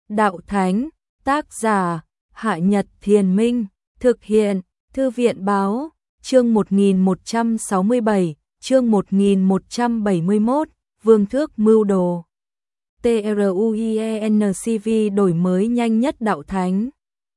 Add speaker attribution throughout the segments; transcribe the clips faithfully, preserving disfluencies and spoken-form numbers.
Speaker 1: Đạo Thánh, tác giả, Hạ Nhật Thiền Minh, thực hiện, Thư viện Báo, chương một nghìn một trăm sáu mươi bảy, chương một nghìn một trăm bảy mươi mốt, Vương Thước mưu đồ. TRUIENCV đổi mới nhanh nhất Đạo Thánh.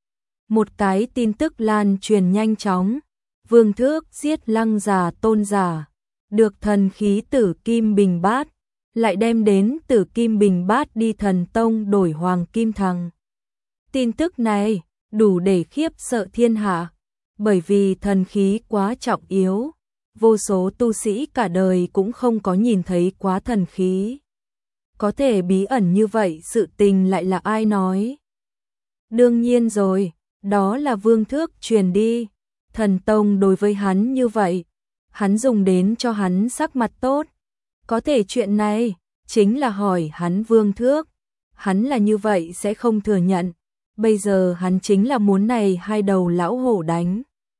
Speaker 1: Một cái tin tức lan truyền nhanh chóng, Vương Thước giết Lăng Già Tôn giả, được thần khí Tử Kim Bình Bát, lại đem đến Tử Kim Bình Bát đi Thần Tông đổi Hoàng Kim Thằng. Tin tức này đủ để khiếp sợ thiên hạ, bởi vì thần khí quá trọng yếu, vô số tu sĩ cả đời cũng không có nhìn thấy quá thần khí. Có thể bí ẩn như vậy sự tình lại là ai nói? Đương nhiên rồi, đó là Vương Thước truyền đi. Thần Tông đối với hắn như vậy, hắn dùng đến cho hắn sắc mặt tốt. Có thể chuyện này chính là hỏi hắn Vương Thước, hắn là như vậy sẽ không thừa nhận. Bây giờ hắn chính là muốn này hai đầu lão hổ đánh.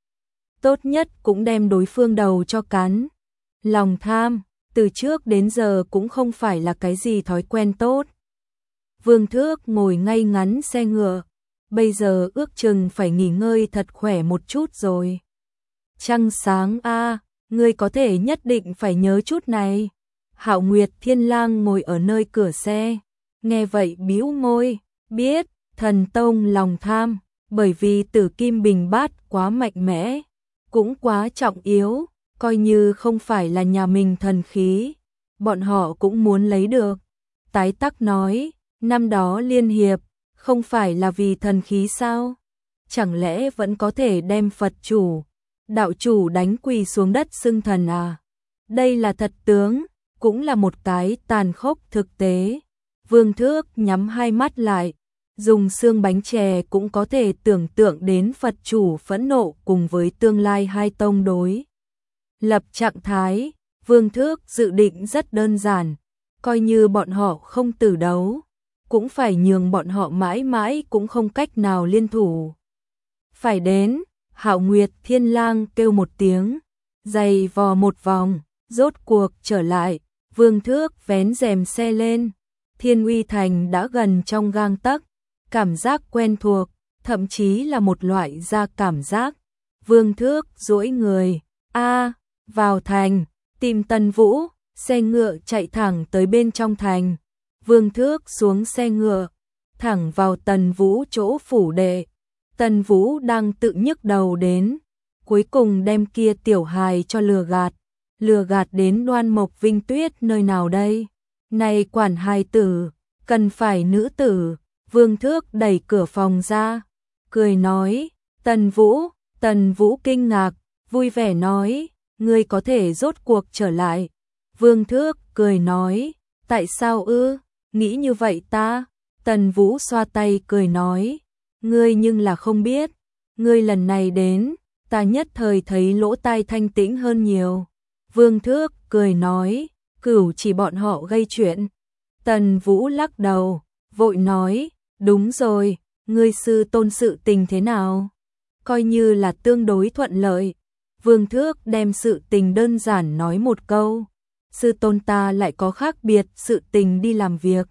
Speaker 1: Tốt nhất cũng đem đối phương đầu cho cắn. Lòng tham, từ trước đến giờ cũng không phải là cái gì thói quen tốt. Vương Thước ngồi ngay ngắn xe ngựa, bây giờ ước chừng phải nghỉ ngơi thật khỏe một chút rồi. Trăng sáng a, à, ngươi có thể nhất định phải nhớ chút này. Hạo Nguyệt Thiên Lang ngồi ở nơi cửa xe, nghe vậy bĩu môi, biết, Thần Tông lòng tham, bởi vì Tử Kim Bình Bát quá mạnh mẽ, cũng quá trọng yếu, coi như không phải là nhà mình thần khí, bọn họ cũng muốn lấy được. Tái Tắc nói, năm đó liên hiệp, không phải là vì thần khí sao? Chẳng lẽ vẫn có thể đem Phật chủ, đạo chủ đánh quỳ xuống đất xưng thần à? Đây là thật tướng, cũng là một cái tàn khốc thực tế. Vương Thước nhắm hai mắt lại, dùng xương bánh chè cũng có thể tưởng tượng đến Phật chủ phẫn nộ cùng với tương lai hai tông đối. Lập trạng thái, Vương Thước dự định rất đơn giản, coi như bọn họ không tử đấu, cũng phải nhường bọn họ mãi mãi cũng không cách nào liên thủ. Phải đến, Hạo Nguyệt Thiên Lang kêu một tiếng, giày vò một vòng, rốt cuộc trở lại, Vương Thước vén rèm xe lên, Thiên Uy Thành đã gần trong gang tấc, cảm giác quen thuộc, thậm chí là một loại da cảm giác. Vương Thước duỗi người, a, vào thành, tìm Tần Vũ, xe ngựa chạy thẳng tới bên trong thành. Vương Thước xuống xe ngựa, thẳng vào Tần Vũ chỗ phủ đệ. Tần Vũ đang tự nhức đầu đến, cuối cùng đem kia tiểu hài cho lừa gạt, lừa gạt đến Đoan Mộc Vinh Tuyết nơi nào đây? Này quản hài tử, cần phải nữ tử. Vương Thước đẩy cửa phòng ra, cười nói, Tần Vũ, Tần Vũ kinh ngạc, vui vẻ nói, ngươi có thể rốt cuộc trở lại. Vương Thước cười nói, tại sao ư, nghĩ như vậy ta? Tần Vũ xoa tay cười nói, ngươi nhưng là không biết, ngươi lần này đến, ta nhất thời thấy lỗ tai thanh tĩnh hơn nhiều. Vương Thước cười nói, cửu chỉ bọn họ gây chuyện. Tần Vũ lắc đầu, vội nói, đúng rồi, ngươi sư tôn sự tình thế nào? Coi như là tương đối thuận lợi. Vương Thước đem sự tình đơn giản nói một câu. Sư tôn ta lại có khác biệt sự tình đi làm việc.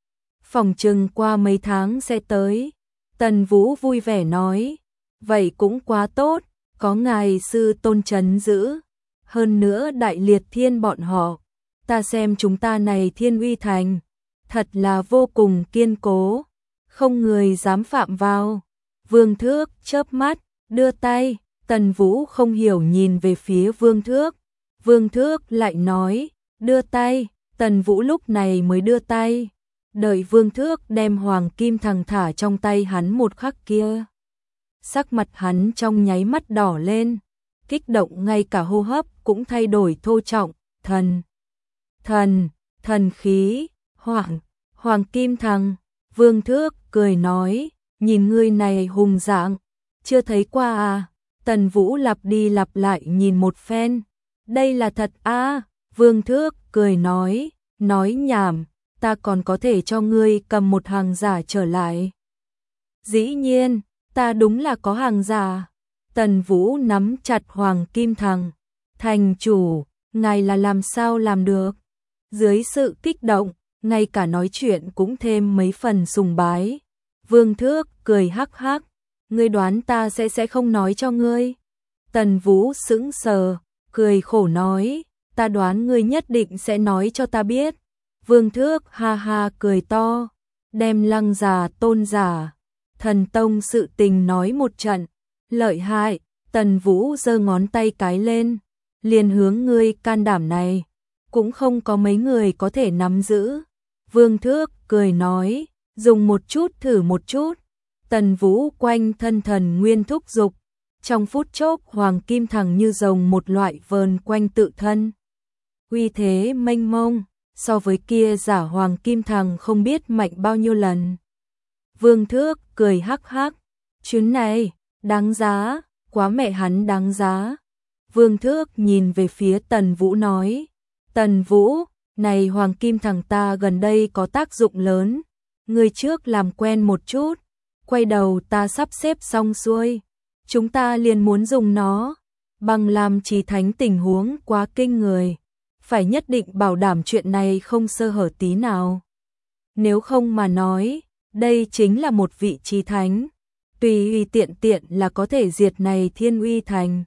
Speaker 1: Phòng chừng qua mấy tháng sẽ tới. Tần Vũ vui vẻ nói. Vậy cũng quá tốt, có ngài sư tôn trấn giữ. Hơn nữa đại liệt thiên bọn họ. Ta xem chúng ta này Thiên Uy Thành. Thật là vô cùng kiên cố. Không người dám phạm vào. Vương Thước chớp mắt, đưa tay, Tần Vũ không hiểu nhìn về phía Vương Thước. Vương Thước lại nói, đưa tay, Tần Vũ lúc này mới đưa tay. Đợi Vương Thước đem Hoàng Kim Thằng thả trong tay hắn một khắc kia. Sắc mặt hắn trong nháy mắt đỏ lên, kích động ngay cả hô hấp cũng thay đổi thô trọng, thần, thần, thần khí, Hoàng, Hoàng Kim Thằng. Vương Thước cười nói, nhìn ngươi này hùng dạng, chưa thấy qua à? Tần Vũ lặp đi lặp lại nhìn một phen, đây là thật à? Vương Thước cười nói, nói nhảm, ta còn có thể cho ngươi cầm một hàng giả trở lại. Dĩ nhiên, ta đúng là có hàng giả. Tần Vũ nắm chặt Hoàng Kim Thằng, thành chủ, ngài là làm sao làm được? Dưới sự kích động, ngay cả nói chuyện cũng thêm mấy phần sùng bái. Vương Thước cười hắc hắc, ngươi đoán ta sẽ sẽ không nói cho ngươi. Tần Vũ sững sờ, cười khổ nói, ta đoán ngươi nhất định sẽ nói cho ta biết. Vương Thước ha ha cười to, đem Lăng Già Tôn Giả, thần tông sự tình nói một trận. Lợi hại, Tần Vũ giơ ngón tay cái lên, liền hướng ngươi can đảm này, cũng không có mấy người có thể nắm giữ. Vương Thước cười nói, dùng một chút thử một chút. Tần Vũ quanh thân thần nguyên thúc dục, trong phút chốc hoàng kim thằng như rồng một loại vờn quanh tự thân. Uy thế mênh mông, so với kia giả hoàng kim thằng không biết mạnh bao nhiêu lần. Vương Thước cười hắc hắc, chuyến này, đáng giá, quá mẹ hắn đáng giá. Vương Thước nhìn về phía Tần Vũ nói, Tần Vũ, này hoàng kim thằng ta gần đây có tác dụng lớn, ngươi trước làm quen một chút, quay đầu ta sắp xếp xong xuôi, chúng ta liền muốn dùng nó, bằng làm trì thánh tình huống quá kinh người, phải nhất định bảo đảm chuyện này không sơ hở tí nào. Nếu không mà nói, đây chính là một vị trì thánh, tùy tùy tiện tiện là có thể diệt này Thiên Uy Thành.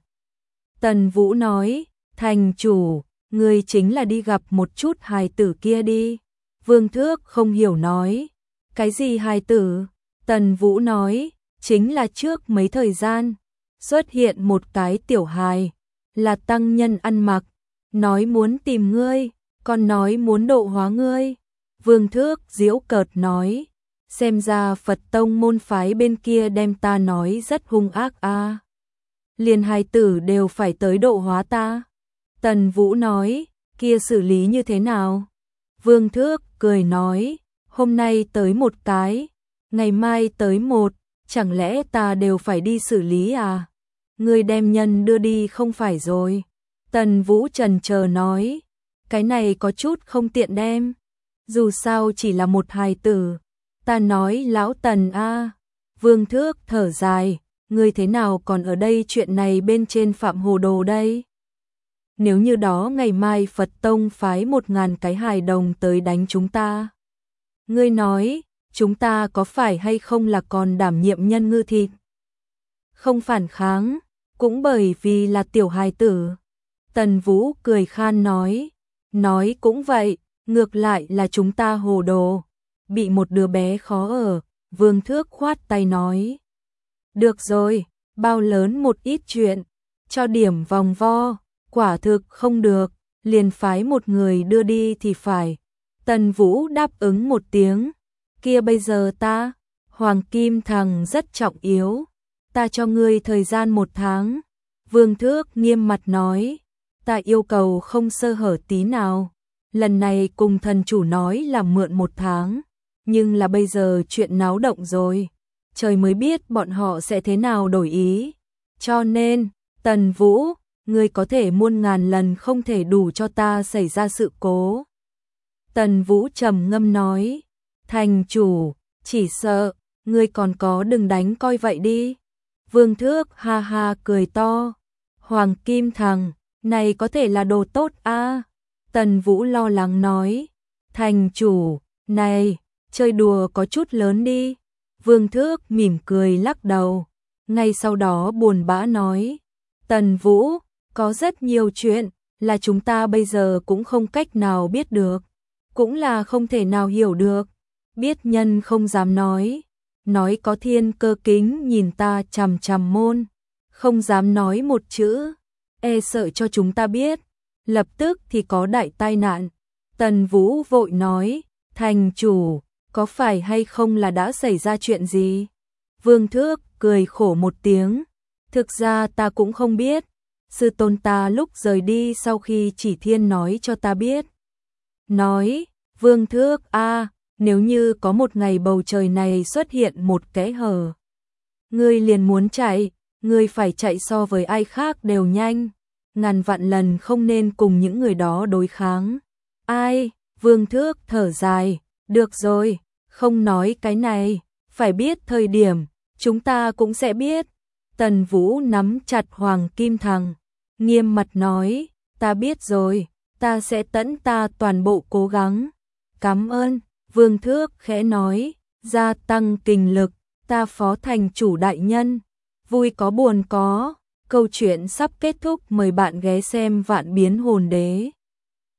Speaker 1: Tần Vũ nói, thành chủ, ngươi chính là đi gặp một chút hài tử kia đi. Vương Thước không hiểu nói, cái gì hài tử? Tần Vũ nói, chính là trước mấy thời gian, xuất hiện một cái tiểu hài, là tăng nhân ăn mặc, nói muốn tìm ngươi, còn nói muốn độ hóa ngươi. Vương Thước giễu cợt nói, xem ra Phật tông môn phái bên kia đem ta nói rất hung ác a. À. Liền hài tử đều phải tới độ hóa ta. Tần Vũ nói, kia xử lý như thế nào? Vương Thước cười nói, hôm nay tới một cái, ngày mai tới một, chẳng lẽ ta đều phải đi xử lý à? Ngươi đem nhân đưa đi không phải rồi. Tần Vũ chần chờ nói, cái này có chút không tiện đem, dù sao chỉ là một hài tử. Ta nói lão Tần a. Vương Thước thở dài, ngươi thế nào còn ở đây chuyện này bên trên phạm hồ đồ đây? Nếu như đó ngày mai Phật tông phái một ngàn cái hài đồng tới đánh chúng ta, ngươi nói, chúng ta có phải hay không là còn đảm nhiệm nhân ngư thịt? Không phản kháng, cũng bởi vì là tiểu hài tử. Tần Vũ cười khan nói, nói cũng vậy, ngược lại là chúng ta hồ đồ, bị một đứa bé khó ở. Vương Thước khoát tay nói, được rồi, bao lớn một ít chuyện, cho điểm vòng vo, quả thực không được, liền phái một người đưa đi thì phải. Tần Vũ đáp ứng một tiếng, kia bây giờ ta, hoàng kim thằng rất trọng yếu, ta cho ngươi thời gian một tháng. Vương Thước nghiêm mặt nói, ta yêu cầu không sơ hở tí nào, lần này cùng thần chủ nói là mượn một tháng, nhưng là bây giờ chuyện náo động rồi, trời mới biết bọn họ sẽ thế nào đổi ý, cho nên, Tần Vũ, ngươi có thể muôn ngàn lần không thể đủ cho ta xảy ra sự cố. Tần Vũ trầm ngâm nói, thành chủ, chỉ sợ, ngươi còn có đừng đánh coi vậy đi. Vương Thước ha ha cười to, hoàng kim thằng, này có thể là đồ tốt a. À? Tần Vũ lo lắng nói, thành chủ, này, chơi đùa có chút lớn đi. Vương Thước mỉm cười lắc đầu, ngay sau đó buồn bã nói, Tần Vũ, có rất nhiều chuyện là chúng ta bây giờ cũng không cách nào biết được, cũng là không thể nào hiểu được, biết nhân không dám nói, nói có thiên cơ kính nhìn ta chằm chằm môn, không dám nói một chữ, e sợ cho chúng ta biết, lập tức thì có đại tai nạn. Tần Vũ vội nói, thành chủ, có phải hay không là đã xảy ra chuyện gì? Vương Thước cười khổ một tiếng, thực ra ta cũng không biết, sư tôn ta lúc rời đi sau khi chỉ thiên nói cho ta biết. Nói, Vương Thước a, à, nếu như có một ngày bầu trời này xuất hiện một kẽ hở, ngươi liền muốn chạy, ngươi phải chạy so với ai khác đều nhanh, ngàn vạn lần không nên cùng những người đó đối kháng. Ai? Vương Thước thở dài, được rồi, không nói cái này, phải biết thời điểm, chúng ta cũng sẽ biết. Tần Vũ nắm chặt hoàng kim thằng, nghiêm mặt nói, ta biết rồi, ta sẽ tận ta toàn bộ cố gắng. Cảm ơn. Vương Thước khẽ nói, gia tăng kinh lực, ta phó thành chủ đại nhân, vui có buồn có, câu chuyện sắp kết thúc, mời bạn ghé xem Vạn Biến Hồn Đế.